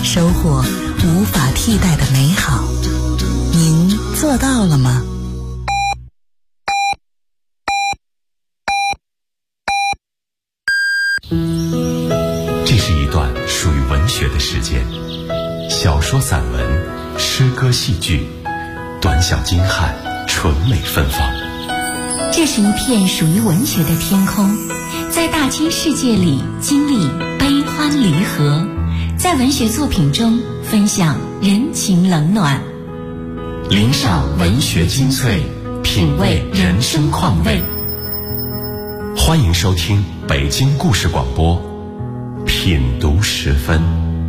收获无法替代的美好。您做到了吗？ 这是一段属于文学的时间，小说、散文、诗歌、戏剧，短小精悍，纯美芬芳。 这是一片属于文学的天空，在大千世界里经历悲欢离合，在文学作品中分享人情冷暖， 领赏文学精粹，品味人生况味。欢迎收听北京故事广播品读时分。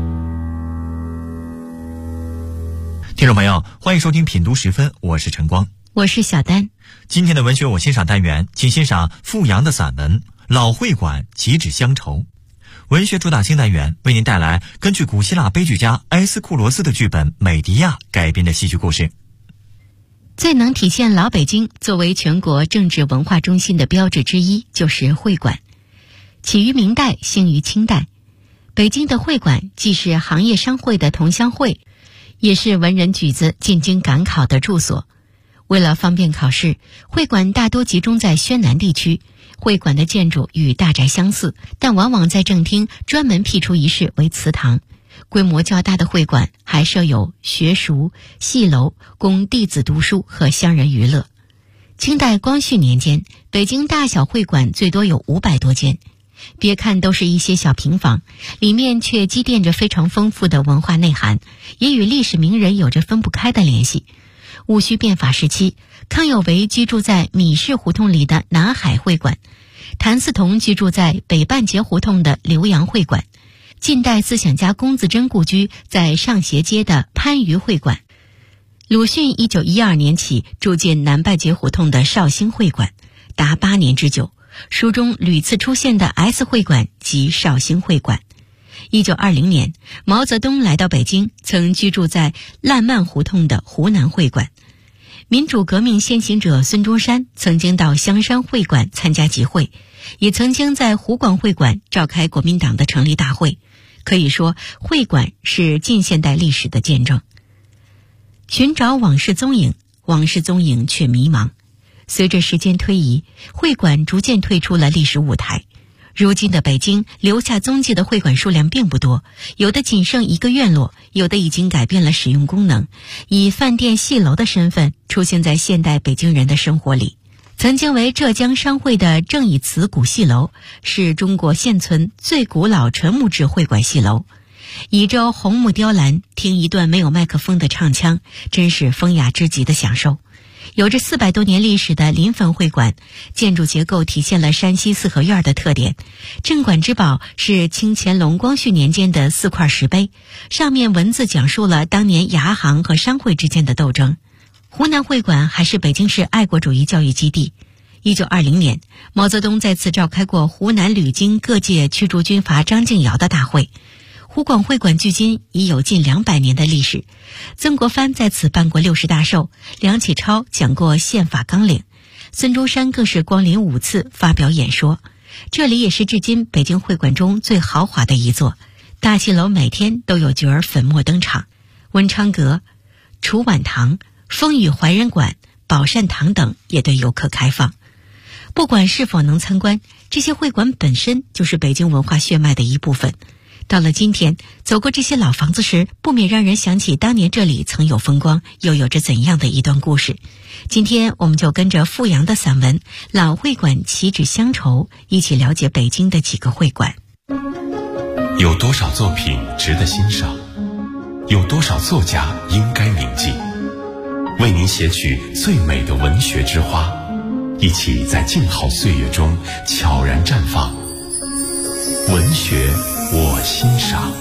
听众朋友，欢迎收听品读时分，我是晨光， 我是小丹。 今天的文学我欣赏单元，请欣赏傅阳的散文《老会馆岂止乡愁》。文学主打新单元为您带来根据古希腊悲剧家埃斯库罗斯的剧本《美狄亚》改编的戏剧故事。 最能体现老北京作为全国政治文化中心的标志之一，就是会馆。起于明代，兴于清代。北京的会馆既是行业商会的同乡会，也是文人举子进京赶考的住所。为了方便考试，会馆大多集中在宣南地区。会馆的建筑与大宅相似，但往往在正厅专门辟出一室为祠堂。规模较大的会馆还设有学塾、戏楼，供弟子读书和乡人娱乐。清代光绪年间，北京大小会馆最多有500多间。别看都是一些小平房，里面却积淀着非常丰富的文化内涵，也与历史名人有着分不开的联系。戊戌变法时期，康有为居住在米市胡同里的南海会馆，谭嗣同居住在北半截胡同的浏阳会馆，近代思想家龚自珍故居在上协街的番禺会馆，鲁迅1912年起住进南半截胡同的绍兴会馆，达8年之久。书中屡次出现的 S 会馆及绍兴会馆。1920年，毛泽东来到北京，曾居住在烂漫胡同的湖南会馆。民主革命先行者孙中山曾经到香山会馆参加集会，也曾经在湖广会馆召开国民党的成立大会。可以说，会馆是近现代历史的见证。寻找往事踪影，往事踪影却迷茫。随着时间推移，会馆逐渐退出了历史舞台。如今的北京留下踪迹的会馆数量并不多，有的仅剩一个院落，有的已经改变了使用功能，以饭店戏楼的身份出现在现代北京人的生活里。曾经为浙江商会的正义祠古戏楼，是中国现存最古老纯木质会馆戏楼。倚着红木雕栏，听一段没有麦克风的唱腔，真是风雅之极的享受。有着400多年历史的临汾会馆，建筑结构体现了山西四合院的特点。镇馆之宝是清乾隆光绪年间的4块石碑，上面文字讲述了当年牙行和商会之间的斗争。湖南会馆还是北京市爱国主义教育基地。1920年，毛泽东在此召开过湖南旅京各界驱逐军阀张敬尧的大会。湖广会馆距今已有近200年的历史，曾国藩在此办过60大寿，梁启超讲过宪法纲领，孙中山更是光临5次发表演说。这里也是至今北京会馆中最豪华的一座，大戏楼每天都有角儿粉墨登场，文昌阁、楚婉堂、风雨怀仁馆、宝善堂等也对游客开放。不管是否能参观，这些会馆本身就是北京文化血脉的一部分。到了今天，走过这些老房子时，不免让人想起当年这里曾有风光，又有着怎样的一段故事。今天我们就跟着傅阳的散文《老会馆岂止乡愁》，一起了解北京的几个会馆。 有多少作品值得欣赏？有多少作家应该铭记？为您写取最美的文学之花，一起在静好岁月中悄然绽放。文学我欣赏。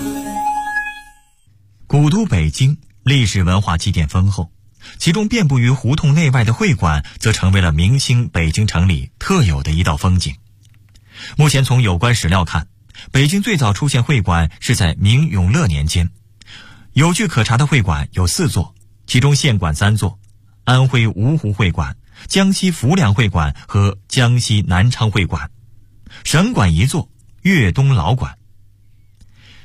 古都北京历史文化积淀丰厚，其中遍布于胡同内外的会馆则成为了明清北京城里特有的一道风景。目前从有关史料看，北京最早出现会馆是在明永乐年间，有据可查的会馆有4座，其中县馆3座，安徽芜湖会馆、江西浮梁会馆和江西南昌会馆，省馆1座，粤东老馆。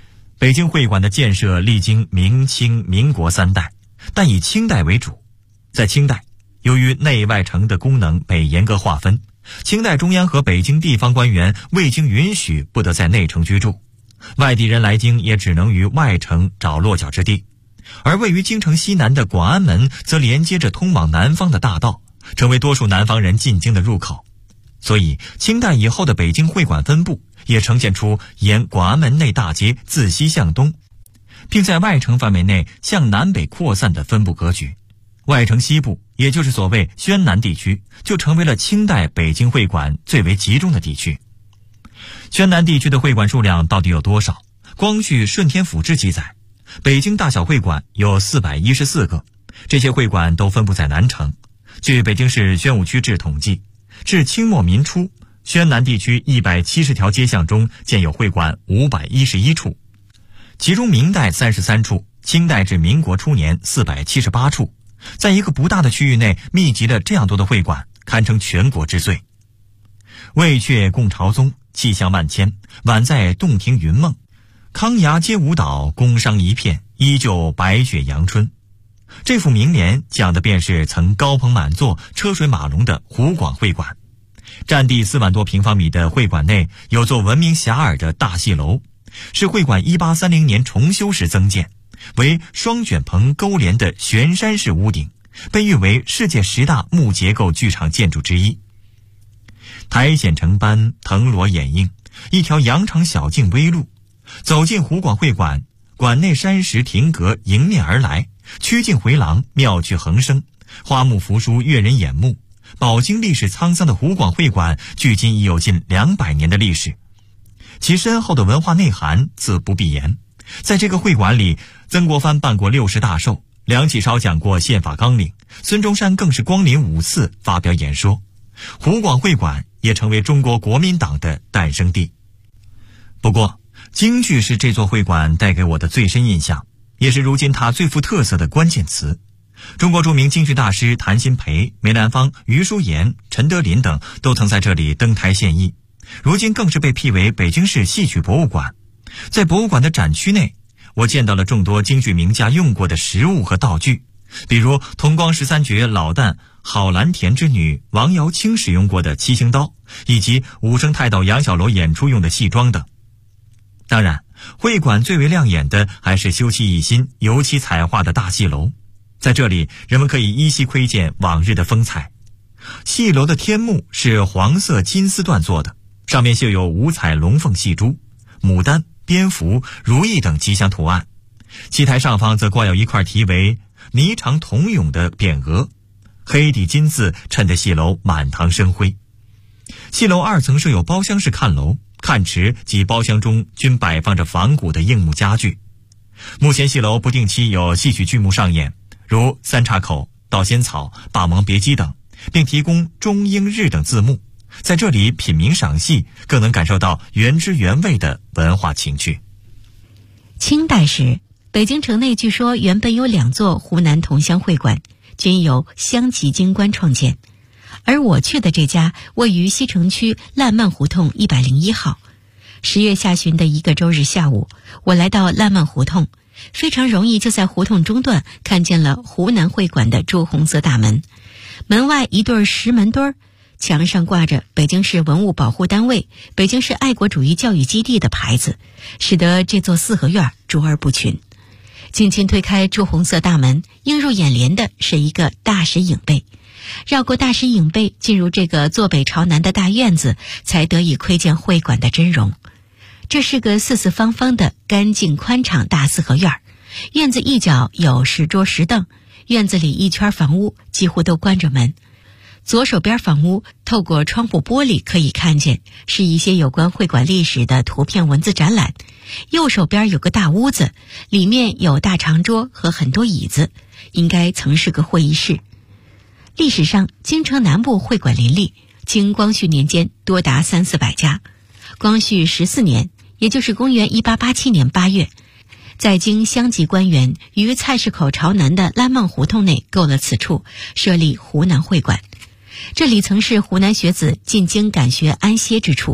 北京会馆的建设历经明清、民国3代，但以清代为主。在清代，由于内外城的功能被严格划分，清代中央和北京地方官员未经允许不得在内城居住，外地人来京也只能于外城找落脚之地。而位于京城西南的广安门则连接着通往南方的大道，成为多数南方人进京的入口。所以清代以后的北京会馆分布也呈现出沿广安门内大街自西向东，并在外城范围内向南北扩散的分布格局。外城西部，也就是所谓宣南地区，就成为了清代北京会馆最为集中的地区。宣南地区的会馆数量到底有多少？光据《顺天府志》记载，北京大小会馆有414个，这些会馆都分布在南城。据《北京市宣武区志》统计，至清末民初，宣南地区170条街巷中建有会馆511处，其中明代33处，清代至民国初年478处。在一个不大的区域内密集了这样多的会馆，堪称全国之最。魏阙共朝宗，气象万千，宛在洞庭云梦，康崖皆舞蹈，宫商一片，依旧白雪阳春。这副名联讲的便是曾高朋满座、车水马龙的湖广会馆。占地4万多平方米的会馆内有座闻名遐迩的大戏楼，是会馆1830年重修时增建，为双卷棚勾连的悬山式屋顶，被誉为世界10大木结构剧场建筑之一。苔藓成斑，藤萝掩映，一条羊肠小径微路，走进湖广会馆，馆内山石亭阁迎面而来，曲径回廊，妙趣横生，花木扶疏，悦人眼目。饱经历史沧桑的湖广会馆距今已有近200年的历史，其深厚的文化内涵自不必言。在这个会馆里，曾国藩办过60大寿，梁启超讲过宪法纲领，孙中山更是光临5次发表演说。湖广会馆也成为中国国民党的诞生地。不过，京剧是这座会馆带给我的最深印象，也是如今它最富特色的关键词。中国著名京剧大师谭鑫培、梅兰芳、余淑妍、陈德霖等都曾在这里登台献艺，如今更是被辟为北京市戏曲博物馆。在博物馆的展区内，我见到了众多京剧名家用过的实物和道具，比如同光13绝老旦郝兰田之女王瑶卿使用过的七星刀，以及武生泰斗杨小楼演出用的戏装等。当然，会馆最为亮眼的还是修漆一新、油漆彩画的大戏楼，在这里人们可以依稀窥见往日的风采。戏楼的天幕是黄色金丝缎做的，上面绣有五彩龙凤戏珠、牡丹、蝙蝠、如意等吉祥图案。戏台上方则挂有一块题为霓裳铜俑的匾额，黑底金字衬得戏楼满堂生辉。戏楼2层设有包厢式看楼，看池及包厢中均摆放着仿古的硬木家具。目前戏楼不定期有戏曲剧目上演，如三岔口、盗仙草、霸王别姬等，并提供中英日等字幕。在这里品茗赏戏，更能感受到原汁原味的文化情趣。 清代时，北京城内据说原本有2座湖南同乡会馆，均由湘籍京官创建，而我去的这家位于西城区烂漫胡同101号。10月下旬的一个周日下午，我来到烂漫胡同，非常容易就在胡同中段看见了湖南会馆的朱红色大门，门外一对石门墩儿，墙上挂着北京市文物保护单位、北京市爱国主义教育基地的牌子，使得这座4合院卓而不群。轻轻推开朱红色大门，映入眼帘的是一个大石影背。绕过大石影背，进入这个坐北朝南的大院子，才得以窥见会馆的真容。这是个四四方方的干净宽敞大4合院，院子一角有10桌10凳，院子里一圈房屋几乎都关着门。左手边房屋透过窗户玻璃可以看见，是一些有关会馆历史的图片文字展览。右手边有个大屋子，里面有大长桌和很多椅子，应该曾是个会议室。历史上京城南部会馆林立，清光绪年间多达300-400家。光绪14年，也就是公元1887年8月，在京湘籍官员于菜市口朝南的烂漫胡同内购了此处，设立湖南会馆。这里曾是湖南学子进京赶学安歇之处，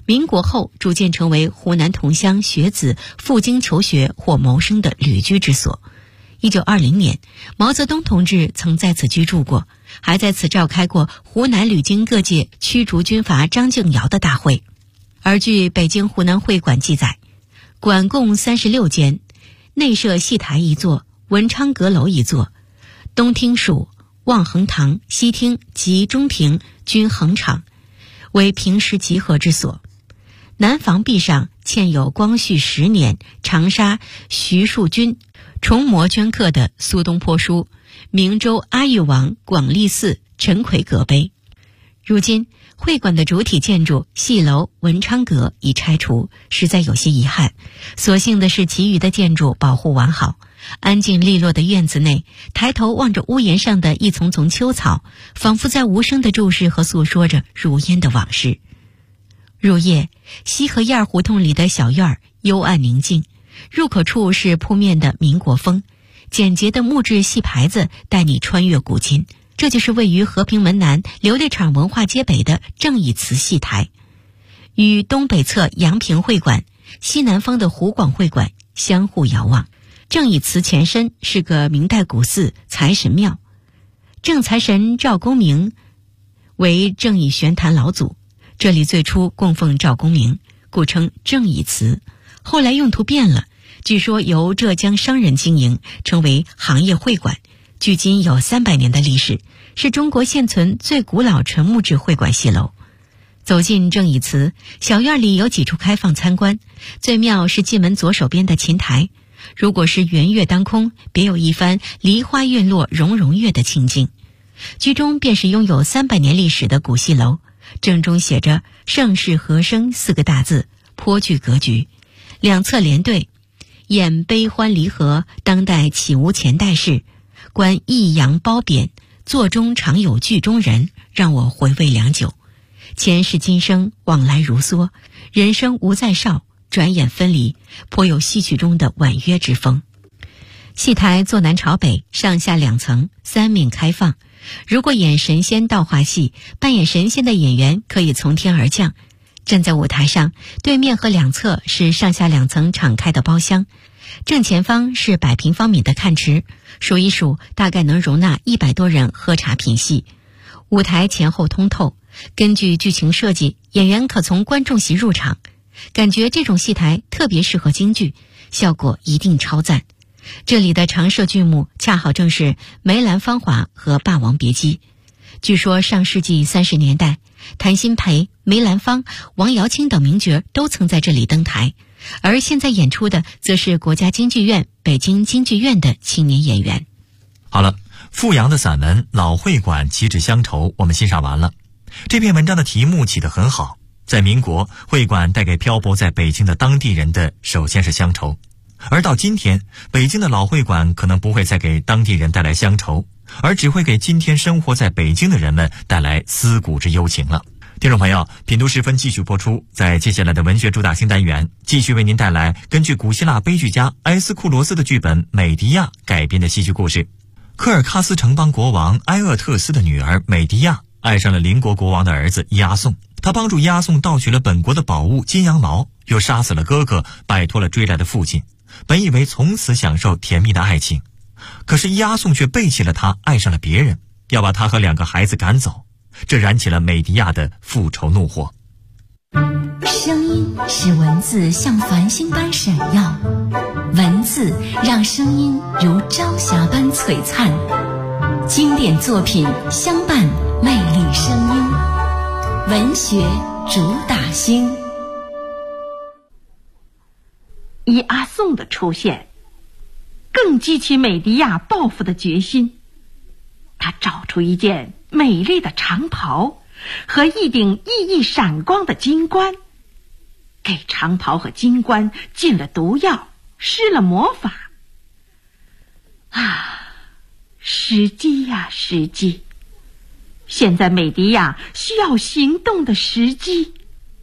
民国后逐渐成为湖南同乡学子赴京求学或谋生的旅居之所。1920年，毛泽东同志曾在此居住过，还在此召开过湖南旅京各界驱逐军阀张敬尧的大会。而据北京湖南会馆记载，馆共36间，内设戏台一座，文昌阁楼一座，东厅属望衡堂，西厅及中庭均恒场，为平时集合之所。南房壁上嵌有光绪10年长沙徐树钧重摹镌刻的苏东坡书、明州阿育王广利寺陈奎阁碑。如今会馆的主体建筑戏楼文昌阁已拆除，实在有些遗憾。所幸的是其余的建筑保护完好，安静利落的院子内，抬头望着屋檐上的一丛丛秋草，仿佛在无声地注视和诉说着如烟的往事。入夜，西河沿胡同里的小院儿幽暗宁静，入口处是铺面的民国风，简洁的木质戏牌子带你穿越古今。这就是位于和平门南琉璃厂文化街北的正义祠戏台，与东北侧阳平会馆、西南方的湖广会馆相互遥望。正义祠前身是个明代古寺财神庙，正财神赵公明为正义玄坛老祖，这里最初供奉赵公明，故称正义祠。后来用途变了，据说由浙江商人经营，成为行业会馆，距今有300年的历史，是中国现存最古老纯木质会馆戏楼。走进正义祠，小院里有几处开放参观，最妙是进门左手边的琴台，如果是圆月当空，别有一番梨花晕落融融月的情境。居中便是拥有300年历史的古戏楼，正中写着盛世和声4个大字，颇具格局。两侧连对，演悲欢离合，当代岂无前代事，观抑扬褒贬，座中常有剧中人，让我回味良久。前世今生，往来如梭，人生无再少，转眼分离，颇有戏曲中的婉约之风。戏台坐南朝北，上下2层，3面开放。如果演神仙道化戏，扮演神仙的演员可以从天而降。站在舞台上，对面和两侧是上下2层敞开的包厢，正前方是100平方米的看池，数一数大概能容纳100多人喝茶品戏。舞台前后通透，根据剧情设计，演员可从观众席入场。感觉这种戏台特别适合京剧，效果一定超赞。这里的常设剧目恰好正是梅兰芳华和霸王别姬。据说上世纪30年代，谭鑫培、梅兰芳、王瑶卿等名角都曾在这里登台，而现在演出的则是国家京剧院、北京京剧院的青年演员。 好了，傅阳的散文《老会馆岂止乡愁》我们欣赏完了。这篇文章的题目起得很好，在民国，会馆带给漂泊在北京的当地人的首先是乡愁，而到今天，北京的老会馆可能不会再给当地人带来乡愁，而只会给今天生活在北京的人们带来思古之幽情了。听众朋友，品读时分继续播出，在接下来的文学主打新单元，继续为您带来根据古希腊悲剧家埃斯库罗斯的剧本《美狄亚》改编的戏剧故事。科尔喀斯城邦国王埃厄特斯的女儿美狄亚爱上了邻国国王的儿子押送，他帮助押送盗取了本国的宝物金羊毛，又杀死了哥哥，摆脱了追来的父亲，本以为从此享受甜蜜的爱情，可是押送却背弃了他，爱上了别人，要把他和2个孩子赶走，这燃起了美狄亚的复仇怒火。 声音使文字像繁星般闪耀，文字让声音如朝霞般璀璨，经典作品相伴魅力声音，文学主打星。 以阿宋的出现，更激起美狄亚报复的决心。他找出一件美丽的长袍和一顶熠熠闪光的金冠，给长袍和金冠进了毒药，施了魔法。时机呀，时机！现在美狄亚需要行动的时机。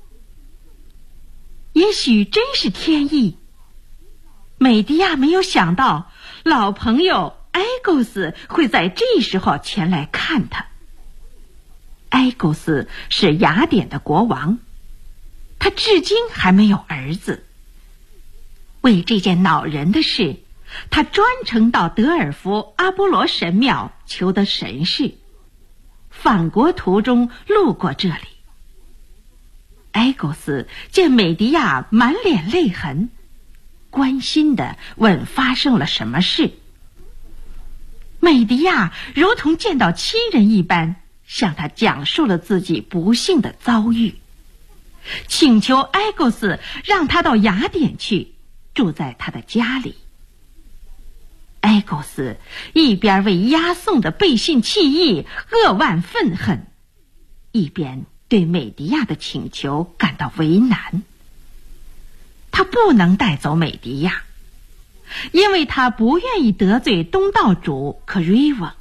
也许真是天意，美狄亚没有想到老朋友埃勾斯会在这时候前来看他。埃勾斯是雅典的国王， 他至今还没有儿子。为这件恼人的事，他专程到德尔福阿波罗神庙求得神事，返国途中路过这里。埃勾斯见美狄亚满脸泪痕，关心地问发生了什么事。美狄亚如同见到亲人一般，向他讲述了自己不幸的遭遇，请求埃勾斯让他到雅典去，住在他的家里。埃勾斯一边为押送的背信弃义扼腕愤恨，一边对美狄亚的请求感到为难。他不能带走美狄亚，因为他不愿意得罪东道主克瑞翁。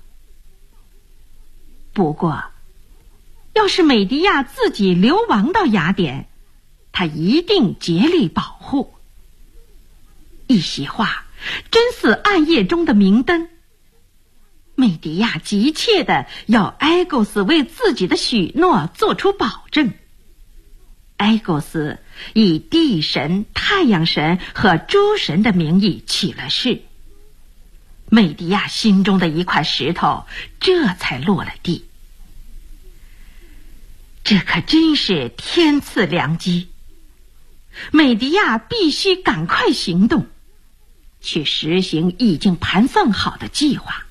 不过，要是美狄亚自己流亡到雅典，他一定竭力保护。一席话真似暗夜中的明灯。美狄亚急切地要埃勾斯为自己的许诺做出保证。埃勾斯以地神、太阳神和诸神的名义起了誓。美狄亚心中的一块石头这才落了地。这可真是天赐良机，美狄亚必须赶快行动，去实行已经盘算好的计划。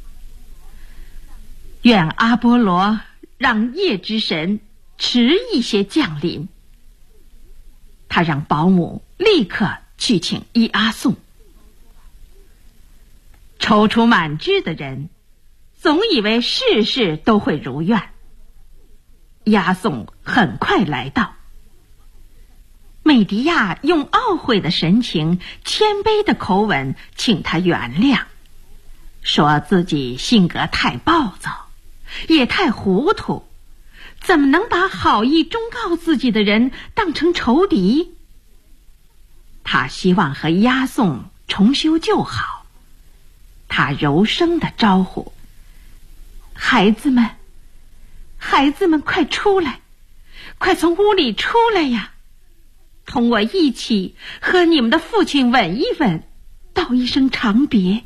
愿阿波罗让夜之神迟一些降临。他让保姆立刻去请伊阿宋。踌躇满志的人总以为事事都会如愿。伊阿宋很快来到。美狄亚用懊悔的神情、谦卑的口吻请他原谅，说自己性格太暴躁，也太糊涂，怎么能把好意忠告自己的人当成仇敌？他希望和押送重修旧好。他柔声地招呼：孩子们，快出来，快从屋里出来呀，同我一起和你们的父亲吻一吻，道一声长别。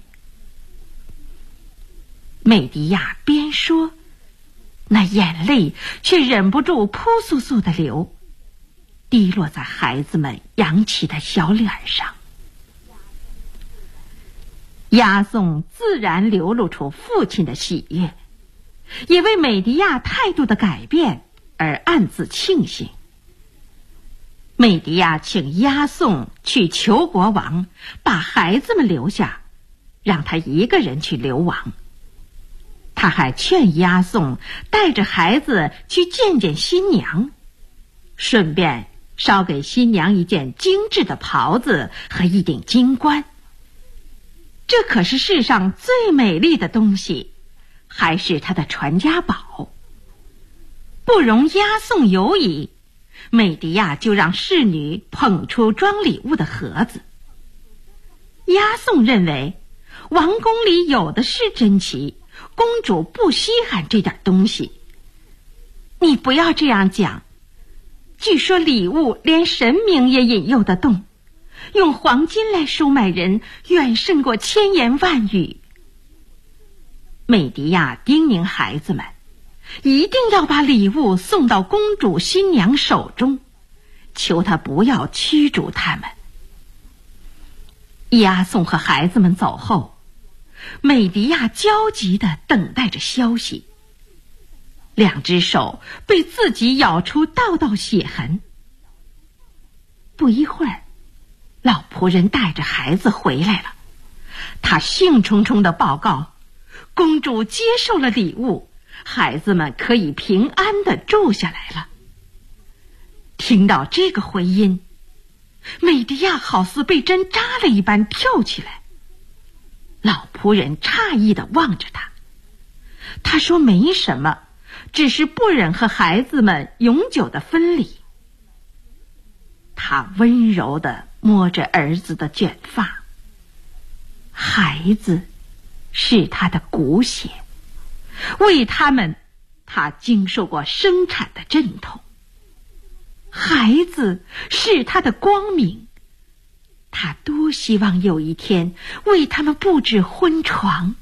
美狄亚边说，那眼泪却忍不住扑簌簌地流，滴落在孩子们扬起的小脸上。押送自然流露出父亲的喜悦，也为美狄亚态度的改变而暗自庆幸。美狄亚请押送去求国王，把孩子们留下，让他一个人去流亡。他还劝押送带着孩子去见见新娘，顺便捎给新娘一件精致的袍子和一顶金冠。这可是世上最美丽的东西，还是他的传家宝。不容押送犹疑，美狄亚就让侍女捧出装礼物的盒子。押送认为王宫里有的是珍奇，公主不稀罕这点东西。你不要这样讲，据说礼物连神明也引诱得动，用黄金来收买人远胜过千言万语。美狄亚叮咛孩子们一定要把礼物送到公主新娘手中，求她不要驱逐他们。押送和孩子们走后，美狄亚焦急地等待着消息。两只手被自己咬出道道血痕。不一会儿，老仆人带着孩子回来了，他兴冲冲地报告，公主接受了礼物，孩子们可以平安地住下来了。听到这个回音，美狄亚好似被针扎了一般跳起来。老仆人诧异地望着他，他说没什么，只是不忍和孩子们永久的分离。他温柔地摸着儿子的卷发，孩子是他的骨血，为他们，他经受过生产的阵痛。 孩子是他的光明，他多希望有一天为他们布置婚床。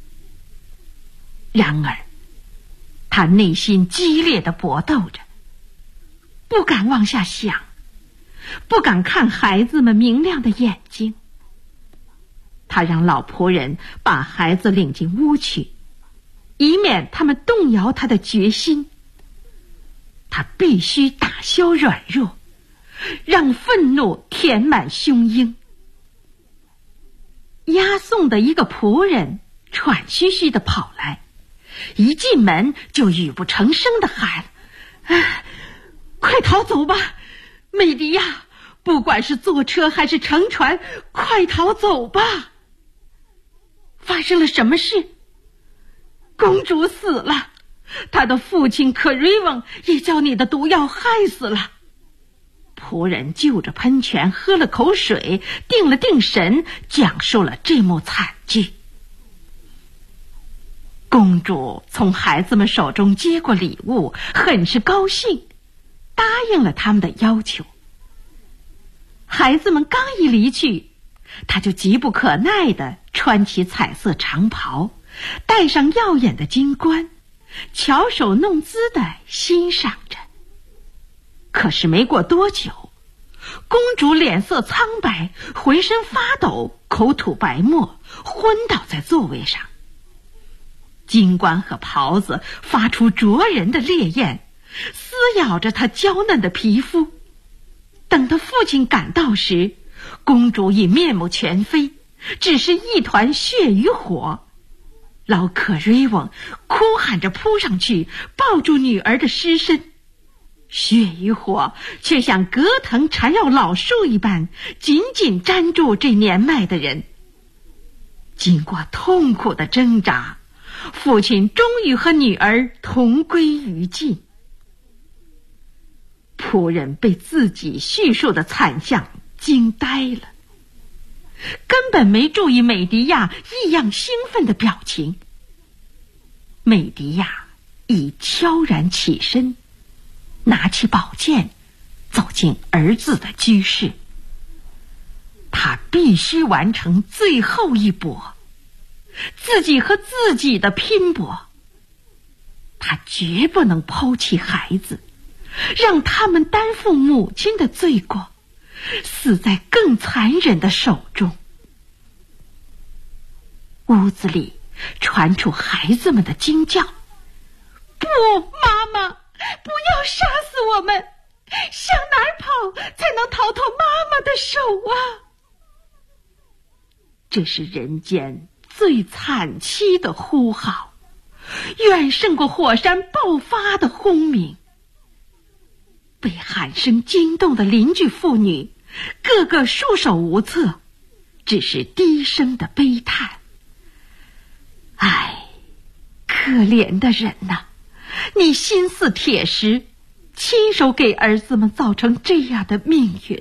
然而他内心激烈地搏斗着，不敢往下想，不敢看孩子们明亮的眼睛。他让老仆人把孩子领进屋去，以免他们动摇他的决心。他必须打消软弱，让愤怒填满胸臆。押送的一个仆人喘吁吁地跑来，一进门就语不成声地喊：快逃走吧，美迪亚，不管是坐车还是乘船，快逃走吧。发生了什么事？公主死了，她的父亲可瑞翁也叫你的毒药害死了。仆人就着喷泉喝了口水，定了定神，讲述了这幕惨剧。公主从孩子们手中接过礼物，很是高兴，答应了他们的要求。孩子们刚一离去，她就急不可耐地穿起彩色长袍，戴上耀眼的金冠，巧手弄姿地欣赏着。可是没过多久，公主脸色苍白，浑身发抖，口吐白沫，昏倒在座位上。金冠和袍子发出灼人的烈焰，撕咬着她娇嫩的皮肤。等她父亲赶到时，公主已面目全非，只是一团血与火。老可瑞翁哭喊着扑上去，抱住女儿的尸身，血与火却像葛藤缠绕老树一般，紧紧粘住这年迈的人。经过痛苦的挣扎，父亲终于和女儿同归于尽。仆人被自己叙述的惨象惊呆了，根本没注意美迪亚异样兴奋的表情。美迪亚已悄然起身，拿起宝剑，走进儿子的居室。他必须完成最后一搏，自己和自己的拼搏。他绝不能抛弃孩子，让他们担负母亲的罪过，死在更残忍的手中。屋子里传出孩子们的惊叫：不，妈妈，不要杀死我们，向哪儿跑才能逃脱妈妈的手啊？这是人间最惨凄的呼号，远胜过火山爆发的轰鸣。被喊声惊动的邻居妇女个个束手无策，只是低声的悲叹：唉，可怜的人呐，你心似铁石，亲手给儿子们造成这样的命运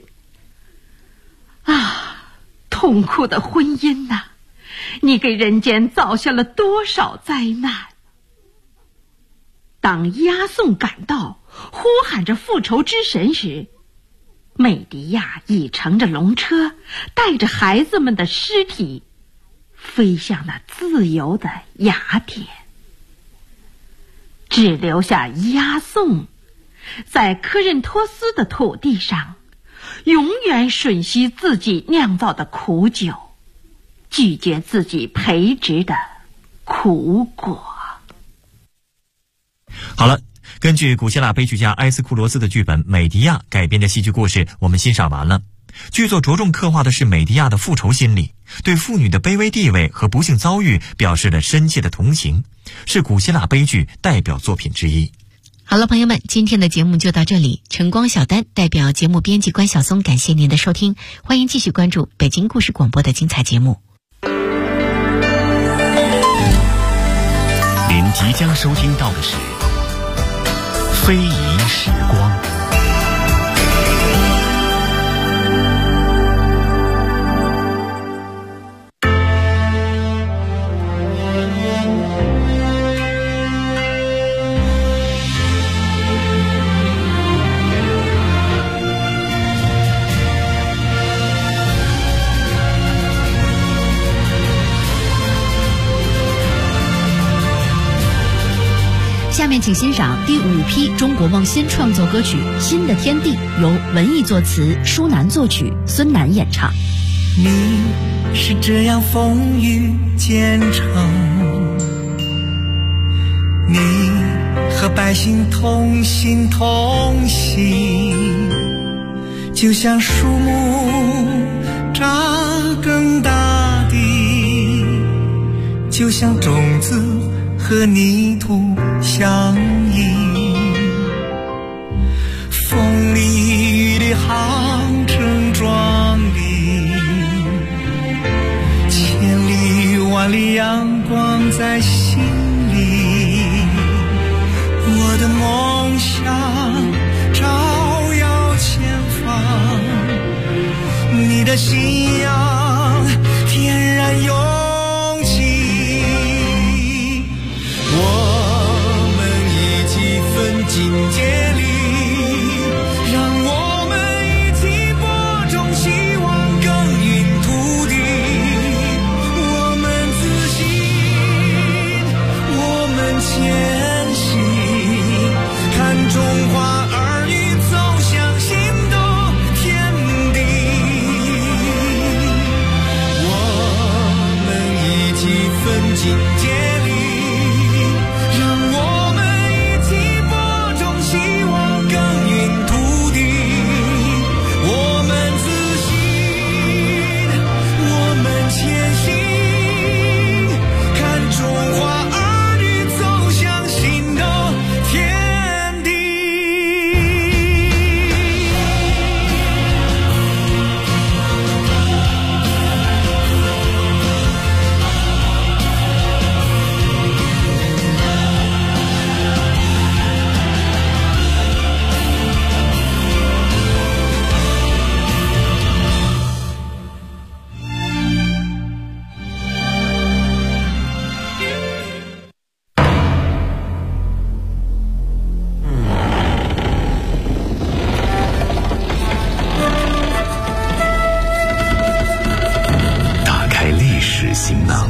啊！痛苦的婚姻呐，你给人间造下了多少灾难！当押送赶到，呼喊着复仇之神时，美迪亚已乘着龙车，带着孩子们的尸体飞向那自由的雅典，只留下押送在科任托斯的土地上，永远吮吸自己酿造的苦酒，拒绝自己培植的苦果。 好了，根据古希腊悲剧家埃斯库罗斯的剧本《美迪亚》改编的戏剧故事我们欣赏完了。剧作着重刻画的是美迪亚的复仇心理，对妇女的卑微地位和不幸遭遇表示了深切的同情，是古希腊悲剧代表作品之一。 好了，朋友们，今天的节目就到这里。晨光小丹代表节目编辑关晓松，感谢您的收听，欢迎继续关注北京故事广播的精彩节目。 您即将收听到的是非遗时光。 面请欣赏第5批中国梦新创作歌曲《新的天地》，由文艺作词，舒楠作曲，孙楠演唱。 你是这样风雨兼程，你和百姓同心同行，就像树木扎根大地，就像种子和泥土相依，风里雨里航程壮丽，千里万里阳光在心里，我的梦想照耀前方，你的信仰天然勇气，我们一起奋进接力，让我们一起播种希望，耕耘土地，我们自信，我们前行，看中华儿女走向新的天地，我们一起奋进接力，让我们一起播种希望，耕耘土地，我们自信，我们前行，看中华儿女走向新的天地。 打开历史行囊，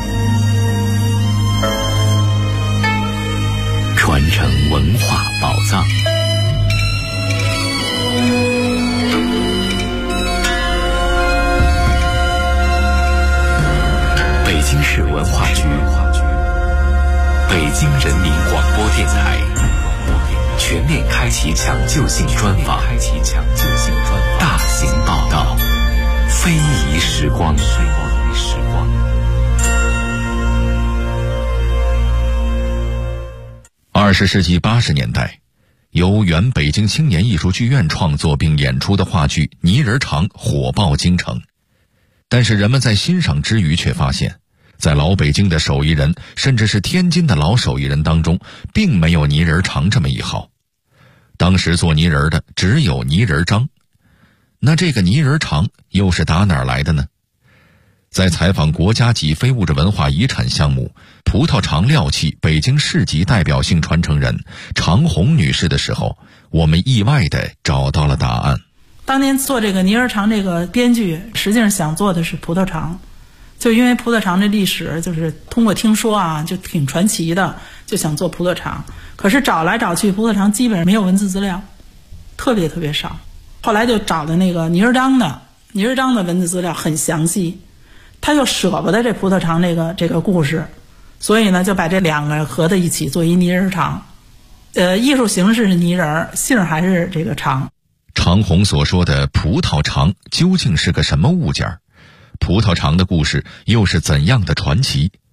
传承文化宝藏。北京市文化局、北京人民广播电台全面开启抢救性专访，大型报道，非遗时光。20世纪80年代，由原北京青年艺术剧院创作并演出的话剧《泥人肠》火爆京城。但是人们在欣赏之余却发现，在老北京的手艺人，甚至是天津的老手艺人当中，并没有泥人肠这么一号。当时做泥人的只有泥人张。那这个泥人肠又是打哪儿来的呢？在采访国家级非物质文化遗产项目葡萄肠料器北京市级代表性传承人常红女士的时候，我们意外地找到了答案。 当年做这个泥人肠这个编剧，实际上想做的是葡萄肠，就因为葡萄肠这历史就是通过听说啊，就挺传奇的，就想做葡萄肠。可是找来找去，葡萄肠基本上没有文字资料，特别特别少。后来就找的那个泥人张的文字资料很详细，他又舍不得这葡萄肠这个故事，所以呢就把这两个合在一起做一泥人肠。艺术形式是泥人，姓还是这个肠。 常红所说的葡萄肠究竟是个什么物件？葡萄肠的故事又是怎样的传奇？